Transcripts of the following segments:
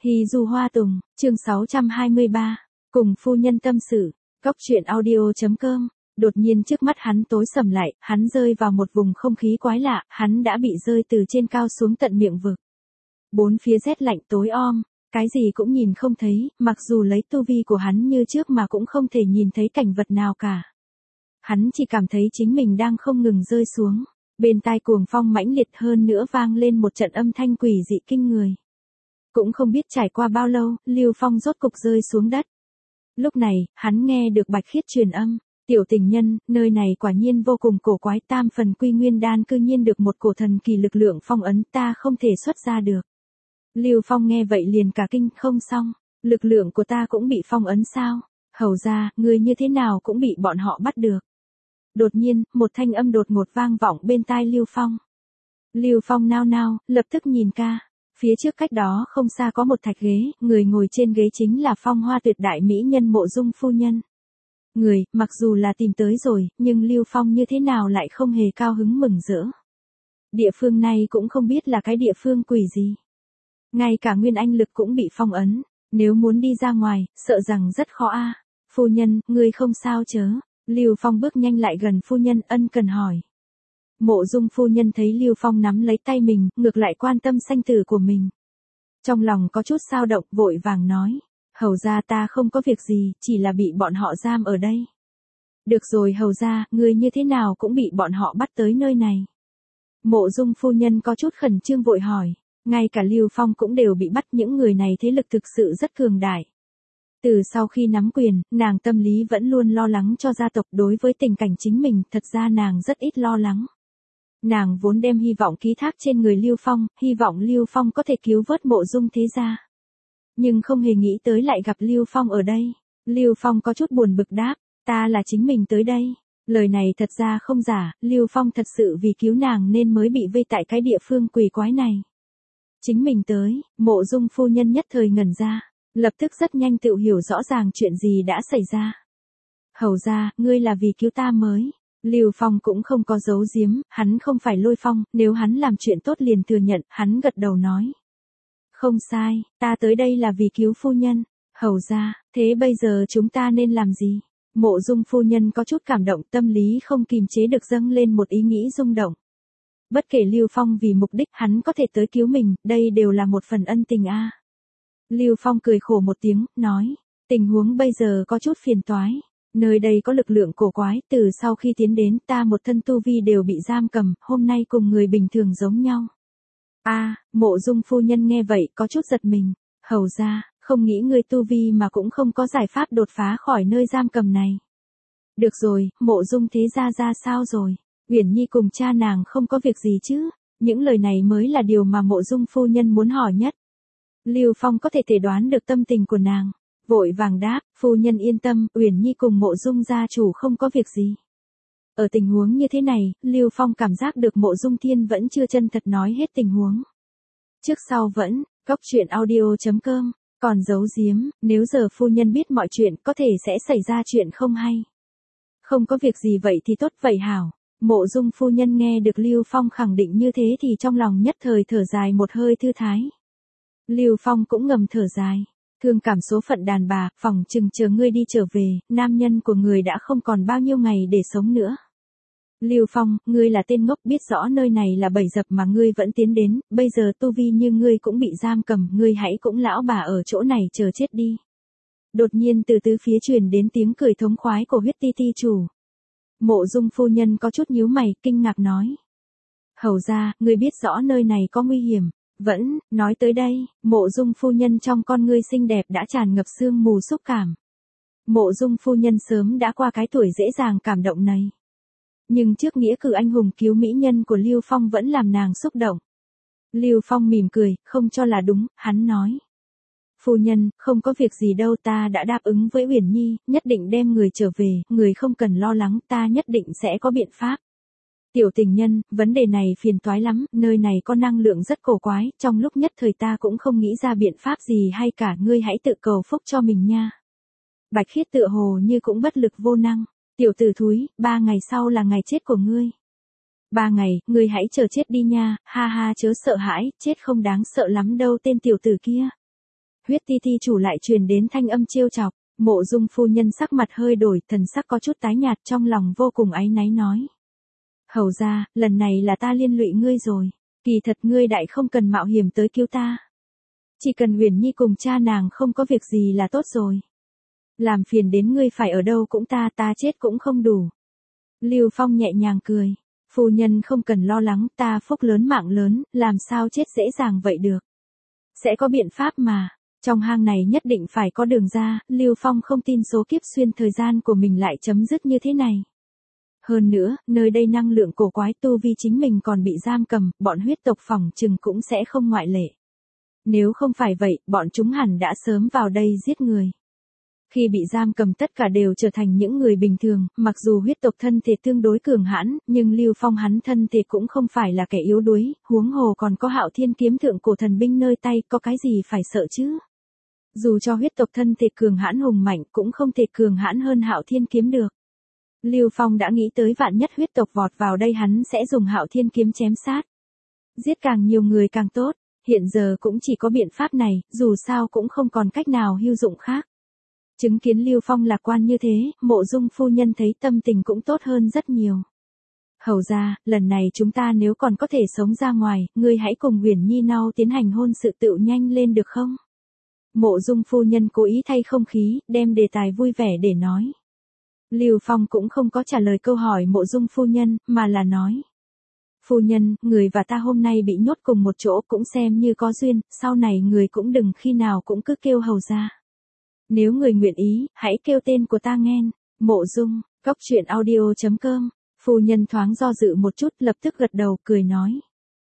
Hy du hoa tùng, chương 623, cùng phu nhân tâm sự, góc truyện audio.com. Đột nhiên trước mắt hắn tối sầm lại, hắn rơi vào một vùng không khí quái lạ, hắn đã bị rơi từ trên cao xuống tận miệng vực. Bốn phía rét lạnh tối om, cái gì cũng nhìn không thấy, mặc dù lấy tu vi của hắn như trước mà cũng không thể nhìn thấy cảnh vật nào cả. Hắn chỉ cảm thấy chính mình đang không ngừng rơi xuống, bên tai cuồng phong mãnh liệt hơn nữa vang lên một trận âm thanh quỷ dị kinh người. Cũng không biết trải qua bao lâu, Lưu Phong rốt cục rơi xuống đất. Lúc này, hắn nghe được Bạch Khiết truyền âm, tiểu tình nhân, nơi này quả nhiên vô cùng cổ quái, tam phần quy nguyên đan cư nhiên được một cổ thần kỳ lực lượng phong ấn, ta không thể xuất ra được. Lưu Phong nghe vậy liền cả kinh, không xong, lực lượng của ta cũng bị phong ấn sao? Hầu ra, người như thế nào cũng bị bọn họ bắt được. Đột nhiên, một thanh âm đột ngột vang vọng bên tai Lưu Phong. Lưu Phong nao nao, lập tức nhìn ca. Phía trước cách đó không xa có một thạch ghế, người ngồi trên ghế chính là phong hoa tuyệt đại mỹ nhân Mộ Dung phu nhân. Người, mặc dù là tìm tới rồi, nhưng Lưu Phong như thế nào lại không hề cao hứng mừng rỡ. Địa phương này cũng không biết là cái địa phương quỷ gì. Ngay cả nguyên anh lực cũng bị phong ấn, nếu muốn đi ra ngoài, sợ rằng rất khó a. Phu nhân, ngươi không sao chớ? Lưu Phong bước nhanh lại gần phu nhân, ân cần hỏi. Mộ Dung phu nhân thấy Lưu Phong nắm lấy tay mình, ngược lại quan tâm sanh tử của mình. Trong lòng có chút xao động, vội vàng nói, hầu ra ta không có việc gì, chỉ là bị bọn họ giam ở đây. Được rồi hầu ra, người như thế nào cũng bị bọn họ bắt tới nơi này. Mộ Dung phu nhân có chút khẩn trương vội hỏi, ngay cả Lưu Phong cũng đều bị bắt, những người này thế lực thực sự rất cường đại. Từ sau khi nắm quyền, nàng tâm lý vẫn luôn lo lắng cho gia tộc, đối với tình cảnh chính mình, thật ra nàng rất ít lo lắng. Nàng vốn đem hy vọng ký thác trên người Lưu Phong, hy vọng Lưu Phong có thể cứu vớt Mộ Dung thế gia. Nhưng không hề nghĩ tới lại gặp Lưu Phong ở đây. Lưu Phong có chút buồn bực đáp, ta là chính mình tới đây. Lời này thật ra không giả, Lưu Phong thật sự vì cứu nàng nên mới bị vây tại cái địa phương quỷ quái này. Chính mình tới, Mộ Dung phu nhân nhất thời ngẩn ra, lập tức rất nhanh tự hiểu rõ ràng chuyện gì đã xảy ra. Hầu ra, ngươi là vì cứu ta mới. Lưu Phong cũng không có giấu giếm, hắn không phải Lôi Phong, nếu hắn làm chuyện tốt liền thừa nhận, hắn gật đầu nói. Không sai, ta tới đây là vì cứu phu nhân. Hầu ra, thế bây giờ chúng ta nên làm gì? Mộ Dung phu nhân có chút cảm động, tâm lý không kìm chế được dâng lên một ý nghĩ rung động. Bất kể Lưu Phong vì mục đích hắn có thể tới cứu mình, đây đều là một phần ân tình a. Lưu Phong cười khổ một tiếng, nói, tình huống bây giờ có chút phiền toái. Nơi đây có lực lượng cổ quái, từ sau khi tiến đến ta một thân tu vi đều bị giam cầm, hôm nay cùng người bình thường giống nhau. Mộ Dung phu nhân nghe vậy có chút giật mình, hầu ra, không nghĩ người tu vi mà cũng không có giải pháp đột phá khỏi nơi giam cầm này. Được rồi, Mộ Dung thế gia ra sao rồi? Uyển Nhi cùng cha nàng không có việc gì chứ? Những lời này mới là điều mà Mộ Dung phu nhân muốn hỏi nhất. Lưu Phong có thể đoán được tâm tình của nàng. Vội vàng đáp, phu nhân yên tâm, Uyển Nhi cùng Mộ Dung gia chủ không có việc gì. Ở tình huống như thế này, Lưu Phong cảm giác được Mộ Dung Thiên vẫn chưa chân thật nói hết tình huống. Trước sau vẫn, góc truyện audio.com, còn giấu giếm, nếu giờ phu nhân biết mọi chuyện có thể sẽ xảy ra chuyện không hay. Không có việc gì vậy thì tốt vậy hảo. Mộ Dung phu nhân nghe được Lưu Phong khẳng định như thế thì trong lòng nhất thời thở dài một hơi thư thái. Lưu Phong cũng ngầm thở dài. Thương cảm số phận đàn bà, phỏng chừng chờ ngươi đi trở về, nam nhân của người đã không còn bao nhiêu ngày để sống nữa. Lưu Phong, ngươi là tên ngốc, biết rõ nơi này là bẫy dập mà ngươi vẫn tiến đến, bây giờ tu vi như ngươi cũng bị giam cầm, ngươi hãy cũng lão bà ở chỗ này chờ chết đi. Đột nhiên từ tứ phía truyền đến tiếng cười thống khoái của Huyết Ti Ti chủ. Mộ Dung phu nhân có chút nhíu mày, kinh ngạc nói. Hầu ra, ngươi biết rõ nơi này có nguy hiểm. Vẫn, nói tới đây, Mộ Dung phu nhân trong con ngươi xinh đẹp đã tràn ngập sương mù xúc cảm. Mộ Dung phu nhân sớm đã qua cái tuổi dễ dàng cảm động này. Nhưng trước nghĩa cử anh hùng cứu mỹ nhân của Lưu Phong vẫn làm nàng xúc động. Lưu Phong mỉm cười, không cho là đúng, hắn nói. Phu nhân, không có việc gì đâu, ta đã đáp ứng với Uyển Nhi, nhất định đem người trở về, người không cần lo lắng, ta nhất định sẽ có biện pháp. Tiểu tình nhân, vấn đề này phiền toái lắm, nơi này có năng lượng rất cổ quái, trong lúc nhất thời ta cũng không nghĩ ra biện pháp gì hay cả, ngươi hãy tự cầu phúc cho mình nha. Bạch Khiết tựa hồ như cũng bất lực vô năng, tiểu tử thúi, 3 ngày sau là ngày chết của ngươi. 3 ngày, ngươi hãy chờ chết đi nha, ha ha chớ sợ hãi, chết không đáng sợ lắm đâu tên tiểu tử kia. Huyết ti ti chủ lại truyền đến thanh âm trêu chọc, Mộ Dung phu nhân sắc mặt hơi đổi, thần sắc có chút tái nhạt, trong lòng vô cùng áy náy nói. Hầu ra, lần này là ta liên lụy ngươi rồi, kỳ thật ngươi đại không cần mạo hiểm tới cứu ta. Chỉ cần Uyển Nhi cùng cha nàng không có việc gì là tốt rồi. Làm phiền đến ngươi phải ở đâu cũng ta chết cũng không đủ. Lưu Phong nhẹ nhàng cười, phu nhân không cần lo lắng, ta phúc lớn mạng lớn, làm sao chết dễ dàng vậy được. Sẽ có biện pháp mà, trong hang này nhất định phải có đường ra, Lưu Phong không tin số kiếp xuyên thời gian của mình lại chấm dứt như thế này. Hơn nữa, nơi đây năng lượng cổ quái, tu vi chính mình còn bị giam cầm, bọn huyết tộc phỏng chừng cũng sẽ không ngoại lệ. Nếu không phải vậy, bọn chúng hẳn đã sớm vào đây giết người. Khi bị giam cầm tất cả đều trở thành những người bình thường, mặc dù huyết tộc thân thể tương đối cường hãn, nhưng Lưu Phong hắn thân thể cũng không phải là kẻ yếu đuối, huống hồ còn có Hạo Thiên kiếm thượng cổ thần binh nơi tay, có cái gì phải sợ chứ. Dù cho huyết tộc thân thể cường hãn hùng mạnh cũng không thể cường hãn hơn Hạo Thiên kiếm được. Lưu Phong đã nghĩ tới vạn nhất huyết tộc vọt vào đây hắn sẽ dùng Hạo Thiên kiếm chém sát. Giết càng nhiều người càng tốt, hiện giờ cũng chỉ có biện pháp này, dù sao cũng không còn cách nào hữu dụng khác. Chứng kiến Lưu Phong lạc quan như thế, Mộ Dung phu nhân thấy tâm tình cũng tốt hơn rất nhiều. Hầu ra, lần này chúng ta nếu còn có thể sống ra ngoài, ngươi hãy cùng Uyển Nhi nau tiến hành hôn sự tựu nhanh lên được không? Mộ Dung phu nhân cố ý thay không khí, đem đề tài vui vẻ để nói. Lưu Phong cũng không có trả lời câu hỏi Mộ Dung phu nhân, mà là nói. Phu nhân, người và ta hôm nay bị nhốt cùng một chỗ cũng xem như có duyên, sau này người cũng đừng khi nào cũng cứ kêu hầu ra. Nếu người nguyện ý, hãy kêu tên của ta nghe. Mộ Dung, goctruyện.audio.com. Phu nhân thoáng do dự một chút, lập tức gật đầu, cười nói.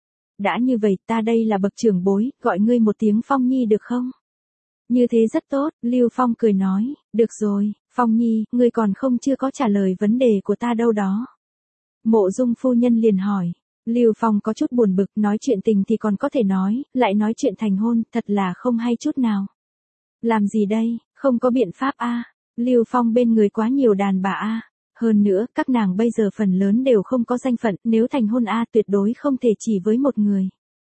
Đã như vậy, ta đây là bậc trưởng bối, gọi ngươi một tiếng Phong Nhi được không? Như thế rất tốt, Lưu Phong cười nói, được rồi, Phong Nhi, ngươi còn chưa có trả lời vấn đề của ta đâu đó. Mộ Dung phu nhân liền hỏi, Lưu Phong có chút buồn bực, nói chuyện tình thì còn có thể nói, lại nói chuyện thành hôn, thật là không hay chút nào. Làm gì đây, không có biện pháp a. Lưu Phong bên người quá nhiều đàn bà a. Hơn nữa, các nàng bây giờ phần lớn đều không có danh phận, nếu thành hôn tuyệt đối không thể chỉ với một người.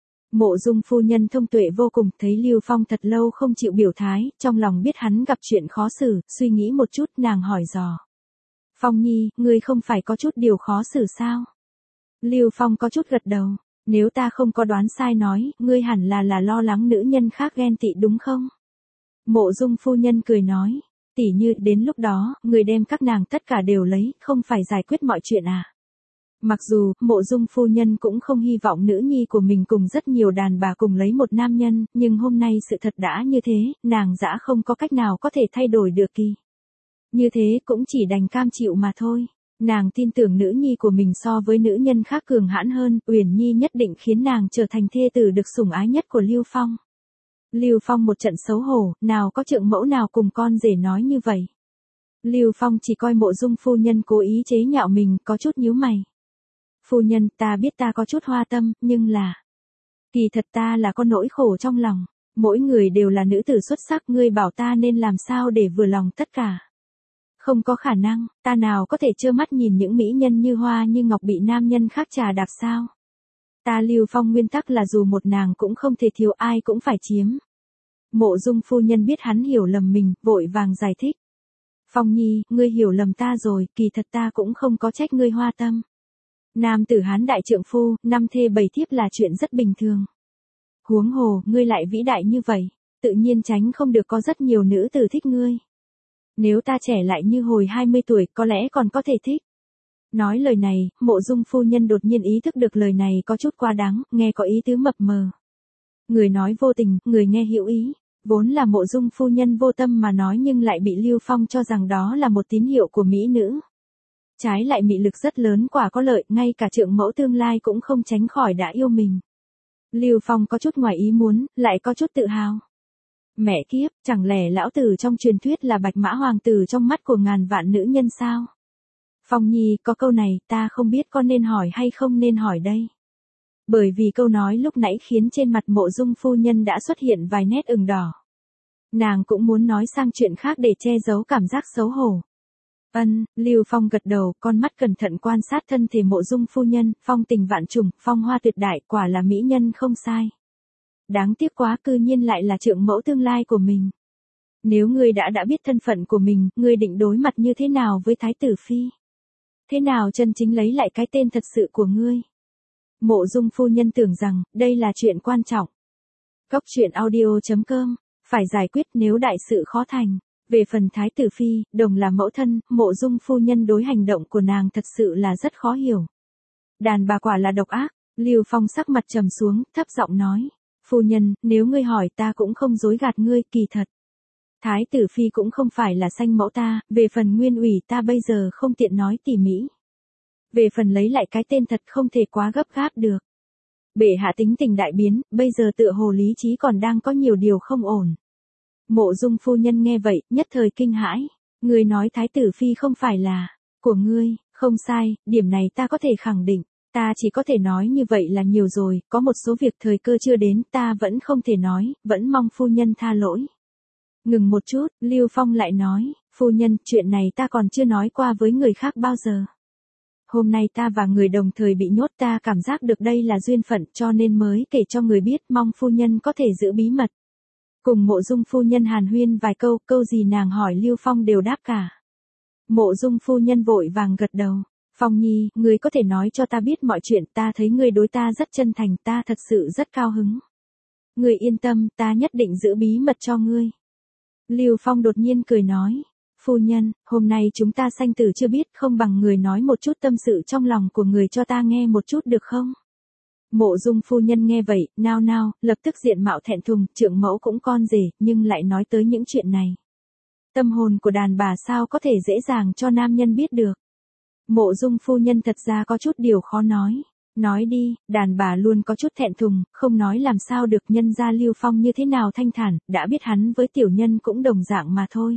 Mộ Dung phu nhân thông tuệ vô cùng, thấy Lưu Phong thật lâu không chịu biểu thái, trong lòng biết hắn gặp chuyện khó xử, suy nghĩ một chút, nàng hỏi dò. Phong Nhi, ngươi không phải có chút điều khó xử sao? Lưu Phong có chút gật đầu, nếu ta không có đoán sai nói, ngươi hẳn là lo lắng nữ nhân khác ghen tị đúng không? Mộ Dung phu nhân cười nói, tỉ như đến lúc đó, người đem các nàng tất cả đều lấy, không phải giải quyết mọi chuyện à. Mặc dù, Mộ Dung phu nhân cũng không hy vọng nữ nhi của mình cùng rất nhiều đàn bà cùng lấy một nam nhân, nhưng hôm nay sự thật đã như thế, nàng dã không có cách nào có thể thay đổi được kỳ. Như thế cũng chỉ đành cam chịu mà thôi. Nàng tin tưởng nữ nhi của mình so với nữ nhân khác cường hãn hơn, Uyển Nhi nhất định khiến nàng trở thành thê tử được sủng ái nhất của Lưu Phong. Lưu Phong một trận xấu hổ, nào có trượng mẫu nào cùng con rể nói như vậy. Lưu Phong chỉ coi Mộ Dung phu nhân cố ý chế nhạo mình, có chút nhíu mày. Phu nhân, ta biết ta có chút hoa tâm, nhưng là... Kỳ thật ta là có nỗi khổ trong lòng. Mỗi người đều là nữ tử xuất sắc, ngươi bảo ta nên làm sao để vừa lòng tất cả. Không có khả năng, ta nào có thể trơ mắt nhìn những mỹ nhân như hoa như ngọc bị nam nhân khác trà đạp sao. Ta Lưu Phong nguyên tắc là dù một nàng cũng không thể thiếu, ai cũng phải chiếm. Mộ Dung phu nhân biết hắn hiểu lầm mình, vội vàng giải thích. Phong Nhi, ngươi hiểu lầm ta rồi, kỳ thật ta cũng không có trách ngươi hoa tâm. Nam tử Hán đại trượng phu, 5 thê 7 thiếp là chuyện rất bình thường. Huống hồ, ngươi lại vĩ đại như vậy, tự nhiên tránh không được có rất nhiều nữ tử thích ngươi. Nếu ta trẻ lại như hồi 20 tuổi, có lẽ còn có thể thích. Nói lời này, Mộ Dung phu nhân đột nhiên ý thức được lời này có chút quá đáng, nghe có ý tứ mập mờ. Người nói vô tình, người nghe hữu ý. Vốn là Mộ Dung phu nhân vô tâm mà nói nhưng lại bị Lưu Phong cho rằng đó là một tín hiệu của mỹ nữ. Trái lại mị lực rất lớn, quả có lợi, ngay cả trượng mẫu tương lai cũng không tránh khỏi đã yêu mình. Lưu Phong có chút ngoài ý muốn, lại có chút tự hào. Mẹ kiếp, chẳng lẽ lão tử trong truyền thuyết là bạch mã hoàng tử trong mắt của ngàn vạn nữ nhân sao? Phong Nhi, có câu này, ta không biết có nên hỏi hay không nên hỏi đây. Bởi vì câu nói lúc nãy khiến trên mặt Mộ Dung phu nhân đã xuất hiện vài nét ửng đỏ. Nàng cũng muốn nói sang chuyện khác để che giấu cảm giác xấu hổ. Lưu Phong gật đầu, con mắt cẩn thận quan sát thân thể Mộ Dung phu nhân, phong tình vạn trùng, phong hoa tuyệt đại, quả là mỹ nhân không sai. Đáng tiếc quá, cư nhiên lại là trượng mẫu tương lai của mình. Nếu ngươi đã biết thân phận của mình, ngươi định đối mặt như thế nào với Thái tử Phi? Thế nào chân chính lấy lại cái tên thật sự của ngươi? Mộ Dung phu nhân tưởng rằng, đây là chuyện quan trọng. Cóc truyện audio.com, phải giải quyết nếu đại sự khó thành. Về phần Thái tử Phi, đồng là mẫu thân, Mộ Dung phu nhân đối hành động của nàng thật sự là rất khó hiểu. Đàn bà quả là độc ác. Lưu Phong sắc mặt trầm xuống, thấp giọng nói. Phu nhân, nếu ngươi hỏi ta cũng không dối gạt ngươi, kỳ thật. Thái tử Phi cũng không phải là sanh mẫu ta, về phần nguyên ủy ta bây giờ không tiện nói tỉ mỉ. Về phần lấy lại cái tên thật không thể quá gấp gáp được. Bệ hạ tính tình đại biến, bây giờ tựa hồ lý trí còn đang có nhiều điều không ổn. Mộ Dung phu nhân nghe vậy, nhất thời kinh hãi. Ngươi nói Thái tử Phi không phải là của ngươi, không sai, điểm này ta có thể khẳng định. Ta chỉ có thể nói như vậy là nhiều rồi, có một số việc thời cơ chưa đến ta vẫn không thể nói, vẫn mong phu nhân tha lỗi. Ngừng một chút, Lưu Phong lại nói, phu nhân, chuyện này ta còn chưa nói qua với người khác bao giờ. Hôm nay ta và người đồng thời bị nhốt, ta cảm giác được đây là duyên phận cho nên mới kể cho người biết, mong phu nhân có thể giữ bí mật. Cùng Mộ Dung phu nhân hàn huyên vài câu, câu gì nàng hỏi Lưu Phong đều đáp cả. Mộ Dung phu nhân vội vàng gật đầu. Phong Nhi, ngươi có thể nói cho ta biết mọi chuyện, ta thấy ngươi đối ta rất chân thành, ta thật sự rất cao hứng. Ngươi yên tâm, ta nhất định giữ bí mật cho ngươi. Lưu Phong đột nhiên cười nói, phu nhân, hôm nay chúng ta sanh tử chưa biết, không bằng người nói một chút tâm sự trong lòng của người cho ta nghe một chút được không? Mộ Dung phu nhân nghe vậy, nao nao, lập tức diện mạo thẹn thùng, trượng mẫu cũng con rể, nhưng lại nói tới những chuyện này. Tâm hồn của đàn bà sao có thể dễ dàng cho nam nhân biết được. Mộ Dung phu nhân thật ra có chút điều khó nói. Nói đi, đàn bà luôn có chút thẹn thùng, không nói làm sao được, nhân ra Lưu Phong như thế nào thanh thản, đã biết hắn với tiểu nhân cũng đồng dạng mà thôi.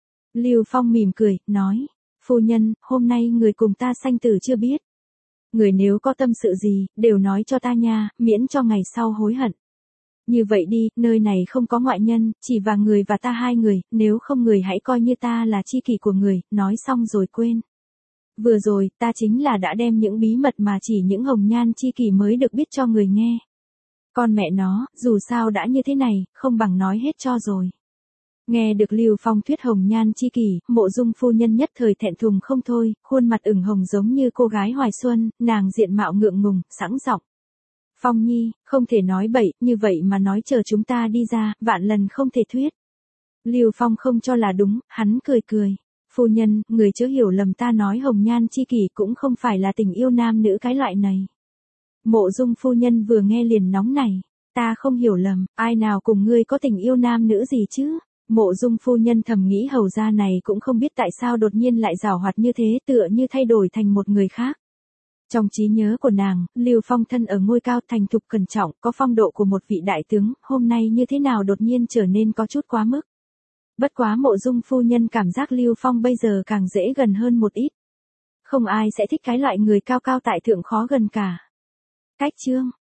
Lưu Phong mỉm cười, nói, phu nhân, hôm nay người cùng ta sanh tử chưa biết. Người nếu có tâm sự gì, đều nói cho ta nha, miễn cho ngày sau hối hận. Như vậy đi, nơi này không có ngoại nhân, chỉ và người và ta hai người, nếu không người hãy coi như ta là tri kỷ của người, nói xong rồi quên. Vừa rồi, ta chính là đã đem những bí mật mà chỉ những hồng nhan chi kỷ mới được biết cho người nghe. Con mẹ nó, dù sao đã như thế này, không bằng nói hết cho rồi. Nghe được Lưu Phong thuyết hồng nhan chi kỷ, Mộ Dung phu nhân nhất thời thẹn thùng không thôi, khuôn mặt ửng hồng giống như cô gái hoài xuân, nàng diện mạo ngượng ngùng, sẵn giọng. Phong Nhi, không thể nói bậy, như vậy mà nói chờ chúng ta đi ra, vạn lần không thể thuyết. Lưu Phong không cho là đúng, hắn cười cười. Phu nhân, người chớ hiểu lầm, ta nói hồng nhan chi kỷ cũng không phải là tình yêu nam nữ cái loại này. Mộ Dung phu nhân vừa nghe liền nóng này. Ta không hiểu lầm, ai nào cùng ngươi có tình yêu nam nữ gì chứ? Mộ Dung phu nhân thầm nghĩ hầu gia này cũng không biết tại sao đột nhiên lại giảo hoạt như thế, tựa như thay đổi thành một người khác. Trong trí nhớ của nàng, Lưu Phong thân ở ngôi cao, thành thục cẩn trọng, có phong độ của một vị đại tướng, hôm nay như thế nào đột nhiên trở nên có chút quá mức. Bất quá Mộ Dung phu nhân cảm giác Lưu Phong bây giờ càng dễ gần hơn một ít. Không ai sẽ thích cái loại người cao cao tại thượng khó gần cả. Cách chương